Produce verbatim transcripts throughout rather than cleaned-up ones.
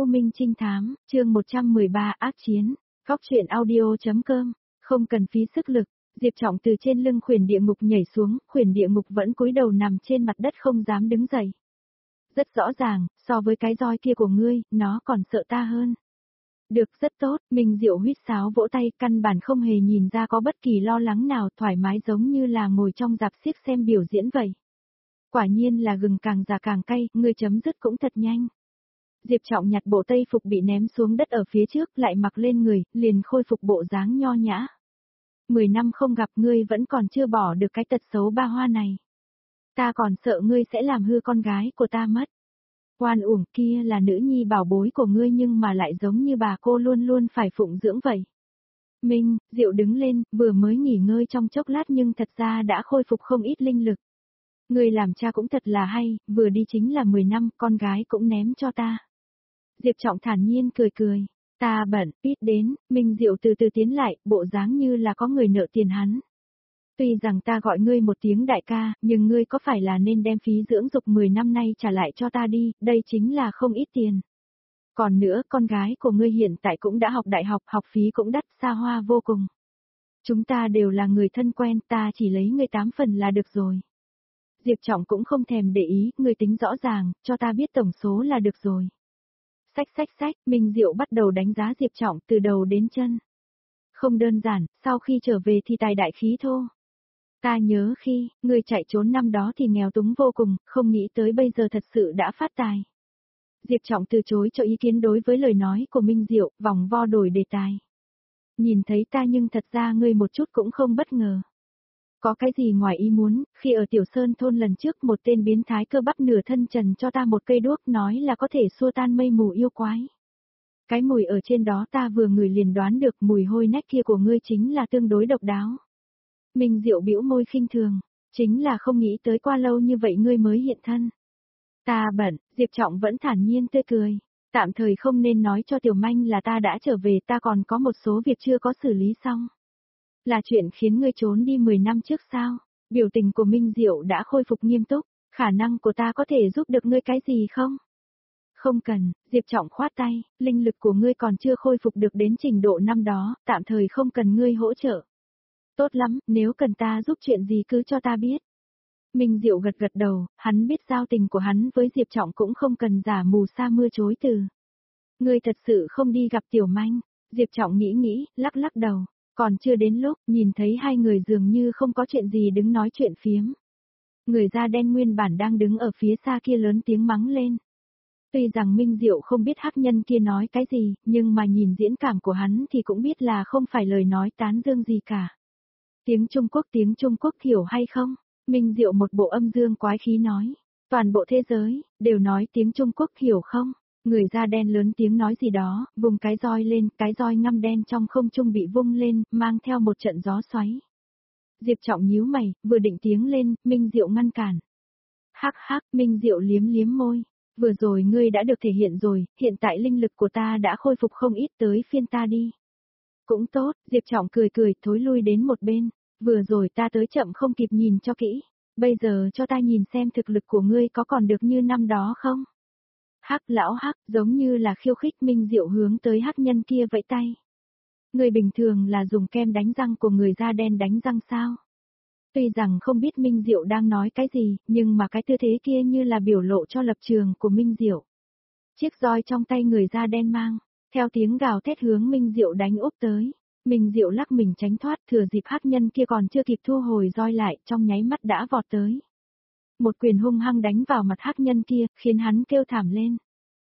U Minh Trinh Thám, chương một trăm mười ba ác chiến, góc truyện audio.com, không cần phí sức lực, Diệp Trọng từ trên lưng khuyển địa ngục nhảy xuống, khuyển địa ngục vẫn cúi đầu nằm trên mặt đất không dám đứng dậy. Rất rõ ràng, so với cái roi kia của ngươi, nó còn sợ ta hơn. Được, rất tốt, Minh Diệu huýt sáo vỗ tay, căn bản không hề nhìn ra có bất kỳ lo lắng nào, thoải mái giống như là ngồi trong rạp xiếc xem biểu diễn vậy. Quả nhiên là gừng càng già càng cay, ngươi chấm dứt cũng thật nhanh. Diệp Trọng nhặt bộ tây phục bị ném xuống đất ở phía trước, lại mặc lên người, liền khôi phục bộ dáng nho nhã. Mười năm không gặp ngươi vẫn còn chưa bỏ được cái tật xấu ba hoa này. Ta còn sợ ngươi sẽ làm hư con gái của ta mất. Oan uổng, kia là nữ nhi bảo bối của ngươi nhưng mà lại giống như bà cô luôn luôn phải phụng dưỡng vậy. Minh, Diệu đứng lên, vừa mới nghỉ ngơi trong chốc lát nhưng thật ra đã khôi phục không ít linh lực. Ngươi làm cha cũng thật là hay, vừa đi chính là mười năm, con gái cũng ném cho ta. Diệp Trọng thản nhiên cười cười, ta bận, ít đến, Minh Diệu từ từ tiến lại, bộ dáng như là có người nợ tiền hắn. Tuy rằng ta gọi ngươi một tiếng đại ca, nhưng ngươi có phải là nên đem phí dưỡng dục mười năm nay trả lại cho ta đi, đây chính là không ít tiền. Còn nữa, con gái của ngươi hiện tại cũng đã học đại học, học phí cũng đắt xa hoa vô cùng. Chúng ta đều là người thân quen, ta chỉ lấy ngươi tám phần là được rồi. Diệp Trọng cũng không thèm để ý, ngươi tính rõ ràng, cho ta biết tổng số là được rồi. Xách xách xách, Minh Diệu bắt đầu đánh giá Diệp Trọng từ đầu đến chân. Không đơn giản, sau khi trở về thì tài đại khí thô. Ta nhớ khi, ngươi chạy trốn năm đó thì nghèo túng vô cùng, không nghĩ tới bây giờ thật sự đã phát tài. Diệp Trọng từ chối cho ý kiến đối với lời nói của Minh Diệu, vòng vo đổi đề tài. Nhìn thấy ta nhưng thật ra ngươi một chút cũng không bất ngờ. Có cái gì ngoài ý muốn, khi ở Tiểu Sơn thôn lần trước một tên biến thái cơ bắp nửa thân trần cho ta một cây đuốc nói là có thể xua tan mây mù yêu quái. Cái mùi ở trên đó ta vừa ngửi liền đoán được mùi hôi nách kia của ngươi chính là tương đối độc đáo. Minh Diệu bĩu môi khinh thường, chính là không nghĩ tới qua lâu như vậy ngươi mới hiện thân. Ta bận, Diệp Trọng vẫn thản nhiên tươi cười, tạm thời không nên nói cho Tiểu Manh là ta đã trở về, ta còn có một số việc chưa có xử lý xong. Là chuyện khiến ngươi trốn đi mười năm trước sao? Biểu tình của Minh Diệu đã khôi phục nghiêm túc, khả năng của ta có thể giúp được ngươi cái gì không? Không cần, Diệp Trọng khoát tay, linh lực của ngươi còn chưa khôi phục được đến trình độ năm đó, tạm thời không cần ngươi hỗ trợ. Tốt lắm, nếu cần ta giúp chuyện gì cứ cho ta biết. Minh Diệu gật gật đầu, hắn biết giao tình của hắn với Diệp Trọng cũng không cần giả mù sa mưa chối từ. Ngươi thật sự không đi gặp Tiểu Manh, Diệp Trọng nghĩ nghĩ, lắc lắc đầu. Còn chưa đến lúc, nhìn thấy hai người dường như không có chuyện gì đứng nói chuyện phiếm. Người da đen nguyên bản đang đứng ở phía xa kia lớn tiếng mắng lên. Tuy rằng Minh Diệu không biết hắc nhân kia nói cái gì, nhưng mà nhìn diễn cảm của hắn thì cũng biết là không phải lời nói tán dương gì cả. Tiếng Trung Quốc tiếng Trung Quốc hiểu hay không? Minh Diệu một bộ âm dương quái khí nói. Toàn bộ thế giới, đều nói tiếng Trung Quốc hiểu không? Người da đen lớn tiếng nói gì đó, vùng cái roi lên, cái roi ngăm đen trong không trung bị vung lên, mang theo một trận gió xoáy. Diệp Trọng nhíu mày, vừa định tiếng lên, Minh Diệu ngăn cản. Hắc hắc, Minh Diệu liếm liếm môi. Vừa rồi ngươi đã được thể hiện rồi, hiện tại linh lực của ta đã khôi phục không ít, tới phiên ta đi. Cũng tốt, Diệp Trọng cười cười, thối lui đến một bên. Vừa rồi ta tới chậm không kịp nhìn cho kỹ. Bây giờ cho ta nhìn xem thực lực của ngươi có còn được như năm đó không? Hắc lão hắc, giống như là khiêu khích. Minh Diệu hướng tới hắc nhân kia vẫy tay. Người bình thường là dùng kem đánh răng của người da đen đánh răng sao? Tuy rằng không biết Minh Diệu đang nói cái gì, nhưng mà cái tư thế kia như là biểu lộ cho lập trường của Minh Diệu. Chiếc roi trong tay người da đen mang, theo tiếng gào thét hướng Minh Diệu đánh úp tới. Minh Diệu lắc mình tránh thoát, thừa dịp hắc nhân kia còn chưa kịp thu hồi roi lại, trong nháy mắt đã vọt tới. Một quyền hung hăng đánh vào mặt hắc nhân kia, khiến hắn kêu thảm lên.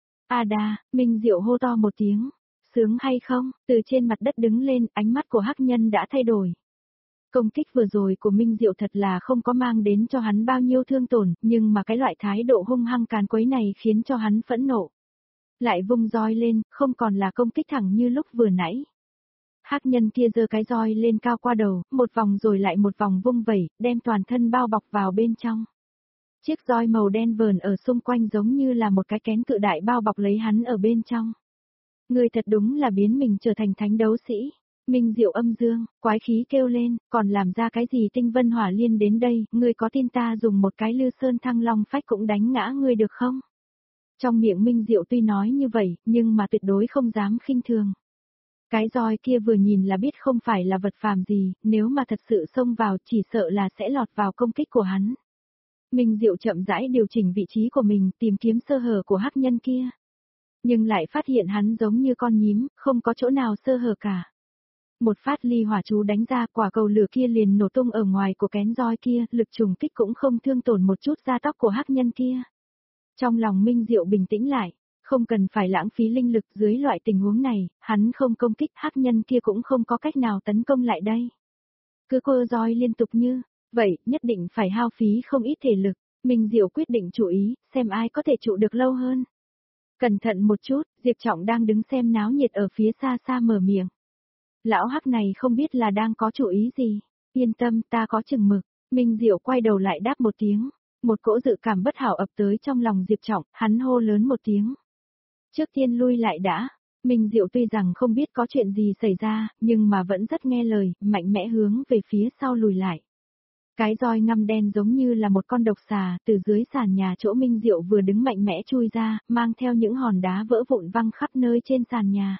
A đà, Minh Diệu hô to một tiếng. Sướng hay không? Từ trên mặt đất đứng lên, ánh mắt của hắc nhân đã thay đổi. Công kích vừa rồi của Minh Diệu thật là không có mang đến cho hắn bao nhiêu thương tổn, nhưng mà cái loại thái độ hung hăng càn quấy này khiến cho hắn phẫn nộ. Lại vung roi lên, không còn là công kích thẳng như lúc vừa nãy. Hắc nhân kia giơ cái roi lên cao qua đầu, một vòng rồi lại một vòng vung vẩy, đem toàn thân bao bọc vào bên trong. Chiếc roi màu đen vờn ở xung quanh giống như là một cái kén cự đại bao bọc lấy hắn ở bên trong. Người thật đúng là biến mình trở thành thánh đấu sĩ. Minh Diệu âm dương, quái khí kêu lên, còn làm ra cái gì tinh vân hỏa liên đến đây, ngươi có tin ta dùng một cái lư sơn thăng long phách cũng đánh ngã ngươi được không? Trong miệng Minh Diệu tuy nói như vậy, nhưng mà tuyệt đối không dám khinh thường. Cái roi kia vừa nhìn là biết không phải là vật phàm gì, nếu mà thật sự xông vào chỉ sợ là sẽ lọt vào công kích của hắn. Minh Diệu chậm rãi điều chỉnh vị trí của mình, tìm kiếm sơ hở của hắc nhân kia. Nhưng lại phát hiện hắn giống như con nhím, không có chỗ nào sơ hở cả. Một phát ly hỏa chú đánh ra, quả cầu lửa kia liền nổ tung ở ngoài của kén roi kia, lực trùng kích cũng không thương tổn một chút da tóc của hắc nhân kia. Trong lòng Minh Diệu bình tĩnh lại, không cần phải lãng phí linh lực dưới loại tình huống này, hắn không công kích hắc nhân kia cũng không có cách nào tấn công lại đây. Cứ cơ roi liên tục như vậy, nhất định phải hao phí không ít thể lực, Minh Diệu quyết định chú ý, xem ai có thể trụ được lâu hơn. Cẩn thận một chút, Diệp Trọng đang đứng xem náo nhiệt ở phía xa xa mở miệng. Lão hắc này không biết là đang có chủ ý gì, yên tâm ta có chừng mực, Minh Diệu quay đầu lại đáp một tiếng, một cỗ dự cảm bất hảo ập tới trong lòng Diệp Trọng, hắn hô lớn một tiếng. Trước tiên lui lại đã, Minh Diệu tuy rằng không biết có chuyện gì xảy ra, nhưng mà vẫn rất nghe lời, mạnh mẽ hướng về phía sau lùi lại. Cái roi ngăm đen giống như là một con độc xà, từ dưới sàn nhà chỗ Minh Diệu vừa đứng mạnh mẽ chui ra, mang theo những hòn đá vỡ vụn văng khắp nơi trên sàn nhà.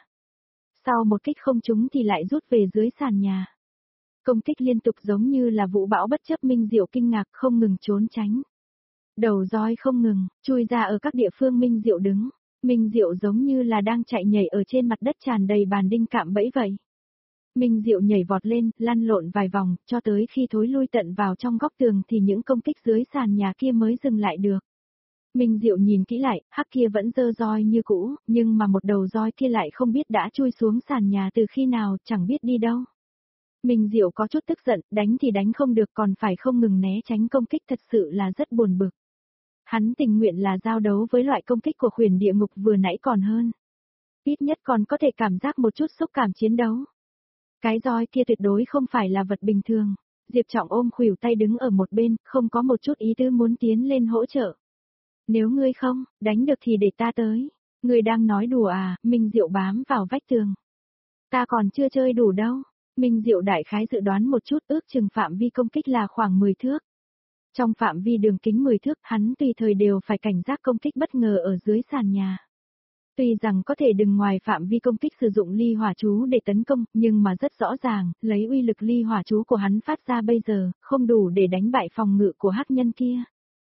Sau một kích không trúng thì lại rút về dưới sàn nhà. Công kích liên tục giống như là vũ bão bất chấp, Minh Diệu kinh ngạc không ngừng trốn tránh. Đầu roi không ngừng, chui ra ở các địa phương Minh Diệu đứng. Minh Diệu giống như là đang chạy nhảy ở trên mặt đất tràn đầy bàn đinh cạm bẫy vậy. Minh Diệu nhảy vọt lên, lăn lộn vài vòng, cho tới khi thối lui tận vào trong góc tường thì những công kích dưới sàn nhà kia mới dừng lại được. Minh Diệu nhìn kỹ lại, hắc kia vẫn giơ roi như cũ, nhưng mà một đầu roi kia lại không biết đã chui xuống sàn nhà từ khi nào, chẳng biết đi đâu. Minh Diệu có chút tức giận, đánh thì đánh không được còn phải không ngừng né tránh công kích, thật sự là rất buồn bực. Hắn tình nguyện là giao đấu với loại công kích của Huyền Địa Ngục vừa nãy còn hơn. Ít nhất còn có thể cảm giác một chút xúc cảm chiến đấu. Cái roi kia tuyệt đối không phải là vật bình thường. Diệp Trọng ôm khuỷu tay đứng ở một bên, không có một chút ý tứ muốn tiến lên hỗ trợ. Nếu ngươi không, đánh được thì để ta tới. Ngươi đang nói đùa à, Minh Diệu bám vào vách tường. Ta còn chưa chơi đủ đâu. Minh Diệu đại khái dự đoán một chút, ước chừng phạm vi công kích là khoảng mười thước. Trong phạm vi đường kính mười thước, hắn tùy thời đều phải cảnh giác công kích bất ngờ ở dưới sàn nhà. Tuy rằng có thể đừng ngoài phạm vi công kích sử dụng ly hỏa chú để tấn công, nhưng mà rất rõ ràng, lấy uy lực ly hỏa chú của hắn phát ra bây giờ, không đủ để đánh bại phòng ngự của hắc nhân kia.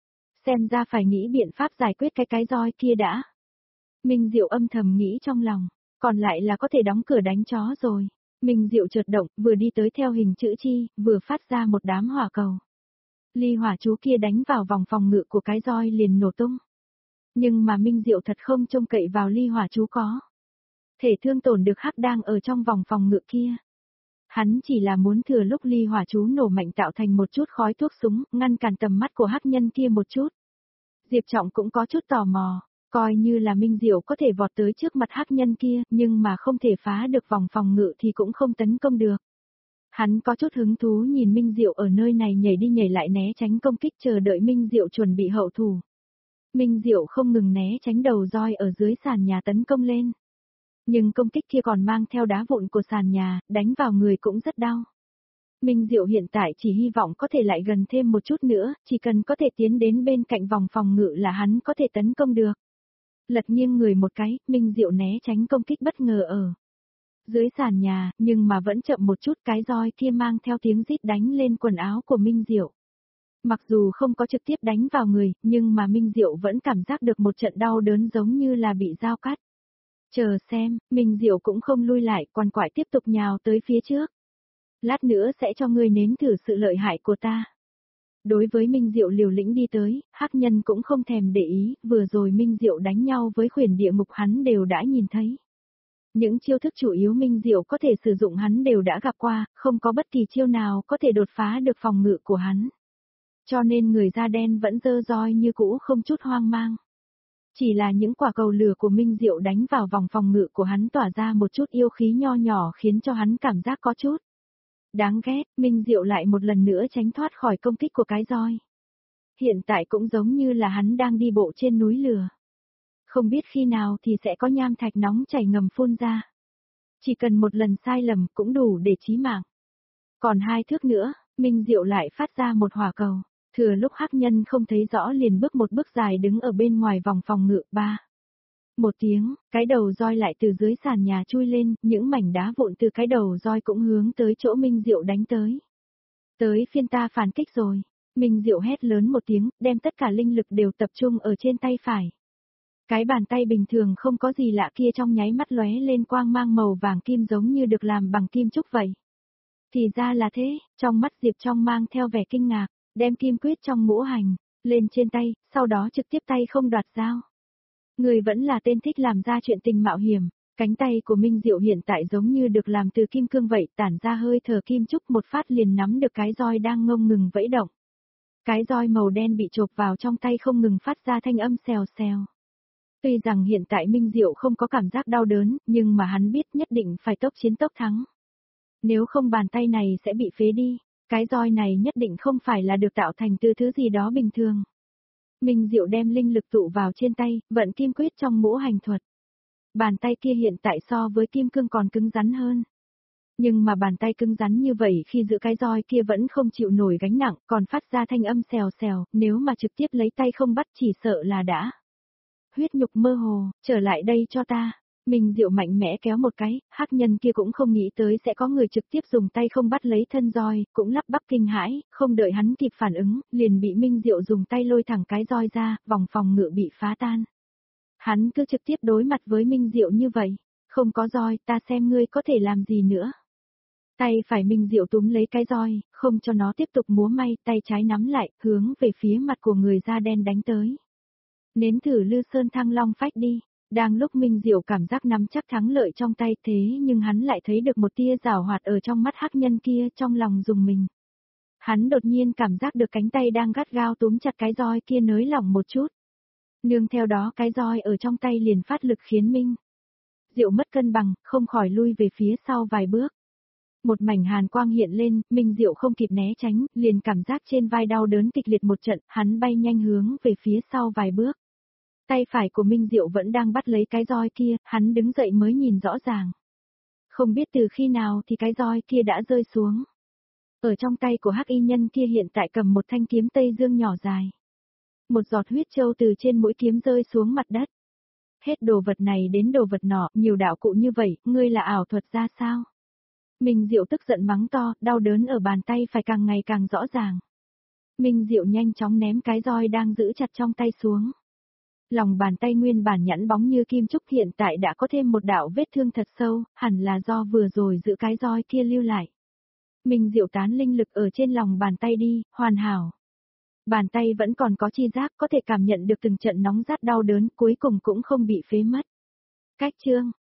Xem ra phải nghĩ biện pháp giải quyết cái cái roi kia đã. Minh Diệu âm thầm nghĩ trong lòng, còn lại là có thể đóng cửa đánh chó rồi. Minh Diệu chợt động, vừa đi tới theo hình chữ chi, vừa phát ra một đám hỏa cầu. Ly hỏa chú kia đánh vào vòng phòng ngự của cái roi liền nổ tung. Nhưng mà Minh Diệu thật không trông cậy vào ly hỏa chú có thể thương tổn được hắc đang ở trong vòng phòng ngự kia. Hắn chỉ là muốn thừa lúc ly hỏa chú nổ mạnh tạo thành một chút khói thuốc súng, ngăn cản tầm mắt của hắc nhân kia một chút. Diệp Trọng cũng có chút tò mò, coi như là Minh Diệu có thể vọt tới trước mặt hắc nhân kia, nhưng mà không thể phá được vòng phòng ngự thì cũng không tấn công được. Hắn có chút hứng thú nhìn Minh Diệu ở nơi này nhảy đi nhảy lại né tránh công kích, chờ đợi Minh Diệu chuẩn bị hậu thủ. Minh Diệu không ngừng né tránh đầu roi ở dưới sàn nhà tấn công lên. Nhưng công kích kia còn mang theo đá vụn của sàn nhà, đánh vào người cũng rất đau. Minh Diệu hiện tại chỉ hy vọng có thể lại gần thêm một chút nữa, chỉ cần có thể tiến đến bên cạnh vòng phòng ngự là hắn có thể tấn công được. Lật nghiêng người một cái, Minh Diệu né tránh công kích bất ngờ ở dưới sàn nhà, nhưng mà vẫn chậm một chút, cái roi kia mang theo tiếng rít đánh lên quần áo của Minh Diệu. Mặc dù không có trực tiếp đánh vào người, nhưng mà Minh Diệu vẫn cảm giác được một trận đau đớn giống như là bị dao cắt. Chờ xem, Minh Diệu cũng không lui lại, quằn quại tiếp tục nhào tới phía trước. Lát nữa sẽ cho ngươi nếm thử sự lợi hại của ta. Đối với Minh Diệu liều lĩnh đi tới, hắc nhân cũng không thèm để ý, vừa rồi Minh Diệu đánh nhau với Huyền Địa Ngục hắn đều đã nhìn thấy. Những chiêu thức chủ yếu Minh Diệu có thể sử dụng hắn đều đã gặp qua, không có bất kỳ chiêu nào có thể đột phá được phòng ngự của hắn. Cho nên người da đen vẫn dơ roi như cũ không chút hoang mang. Chỉ là những quả cầu lửa của Minh Diệu đánh vào vòng phòng ngự của hắn tỏa ra một chút yêu khí nho nhỏ khiến cho hắn cảm giác có chút đáng ghét. Minh Diệu lại một lần nữa tránh thoát khỏi công kích của cái roi. Hiện tại cũng giống như là hắn đang đi bộ trên núi lửa. Không biết khi nào thì sẽ có nham thạch nóng chảy ngầm phun ra. Chỉ cần một lần sai lầm cũng đủ để chí mạng. Còn hai thước nữa, Minh Diệu lại phát ra một hỏa cầu. Thừa lúc hắc nhân không thấy rõ liền bước một bước dài đứng ở bên ngoài vòng phòng ngự. Ba. Một tiếng, cái đầu roi lại từ dưới sàn nhà chui lên, những mảnh đá vụn từ cái đầu roi cũng hướng tới chỗ Minh Diệu đánh tới. Tới phiên ta phản kích rồi. Minh Diệu hét lớn một tiếng, đem tất cả linh lực đều tập trung ở trên tay phải. Cái bàn tay bình thường không có gì lạ kia trong nháy mắt lóe lên quang mang màu vàng kim giống như được làm bằng kim trúc vậy. Thì ra là thế, trong mắt Diệp Trong mang theo vẻ kinh ngạc, đem kim quyết trong ngũ hành, lên trên tay, sau đó trực tiếp tay không đoạt dao. Người vẫn là tên thích làm ra chuyện tình mạo hiểm, cánh tay của Minh Diệu hiện tại giống như được làm từ kim cương vậy, tản ra hơi thở kim trúc một phát liền nắm được cái roi đang ngông ngừng vẫy động. Cái roi màu đen bị chộp vào trong tay không ngừng phát ra thanh âm xèo xèo. Tuy rằng hiện tại Minh Diệu không có cảm giác đau đớn, nhưng mà hắn biết nhất định phải tốc chiến tốc thắng. Nếu không bàn tay này sẽ bị phế đi, cái roi này nhất định không phải là được tạo thành từ thứ gì đó bình thường. Minh Diệu đem linh lực tụ vào trên tay, vận kim quyết trong ngũ hành thuật. Bàn tay kia hiện tại so với kim cương còn cứng rắn hơn. Nhưng mà bàn tay cứng rắn như vậy khi giữ cái roi kia vẫn không chịu nổi gánh nặng, còn phát ra thanh âm xèo xèo, nếu mà trực tiếp lấy tay không bắt chỉ sợ là đã. Huyết nhục mơ hồ, trở lại đây cho ta. Minh Diệu mạnh mẽ kéo một cái, hắc nhân kia cũng không nghĩ tới sẽ có người trực tiếp dùng tay không bắt lấy thân roi, cũng lắp bắp kinh hãi, không đợi hắn kịp phản ứng, liền bị Minh Diệu dùng tay lôi thẳng cái roi ra, vòng phòng ngự bị phá tan. Hắn cứ trực tiếp đối mặt với Minh Diệu như vậy, không có roi, ta xem ngươi có thể làm gì nữa. Tay phải Minh Diệu túm lấy cái roi, không cho nó tiếp tục múa may, tay trái nắm lại, hướng về phía mặt của người da đen đánh tới. Nếm thử Lư Sơn Thăng Long phách đi. Đang lúc Minh Diệu cảm giác nắm chắc thắng lợi trong tay thế nhưng hắn lại thấy được một tia giảo hoạt ở trong mắt hắc nhân kia, trong lòng dùng mình. Hắn đột nhiên cảm giác được cánh tay đang gắt gao túm chặt cái roi kia nới lỏng một chút. Nương theo đó cái roi ở trong tay liền phát lực khiến Minh Diệu mất cân bằng, không khỏi lui về phía sau vài bước. Một mảnh hàn quang hiện lên, Minh Diệu không kịp né tránh, liền cảm giác trên vai đau đớn kịch liệt một trận, hắn bay nhanh hướng về phía sau vài bước. Tay phải của Minh Diệu vẫn đang bắt lấy cái roi kia, hắn đứng dậy mới nhìn rõ ràng. Không biết từ khi nào thì cái roi kia đã rơi xuống. Ở trong tay của hắc y nhân kia hiện tại cầm một thanh kiếm Tây Dương nhỏ dài. Một giọt huyết châu từ trên mũi kiếm rơi xuống mặt đất. Hết đồ vật này đến đồ vật nọ, nhiều đạo cụ như vậy, ngươi là ảo thuật ra sao? Minh Diệu tức giận mắng to, đau đớn ở bàn tay phải càng ngày càng rõ ràng. Minh Diệu nhanh chóng ném cái roi đang giữ chặt trong tay xuống. Lòng bàn tay nguyên bản nhẵn bóng như kim trúc hiện tại đã có thêm một đạo vết thương thật sâu, hẳn là do vừa rồi giữ cái roi kia lưu lại. Minh Diệu tán linh lực ở trên lòng bàn tay đi, hoàn hảo. Bàn tay vẫn còn có chi giác, có thể cảm nhận được từng trận nóng rát đau đớn, cuối cùng cũng không bị phế mất. Cách chương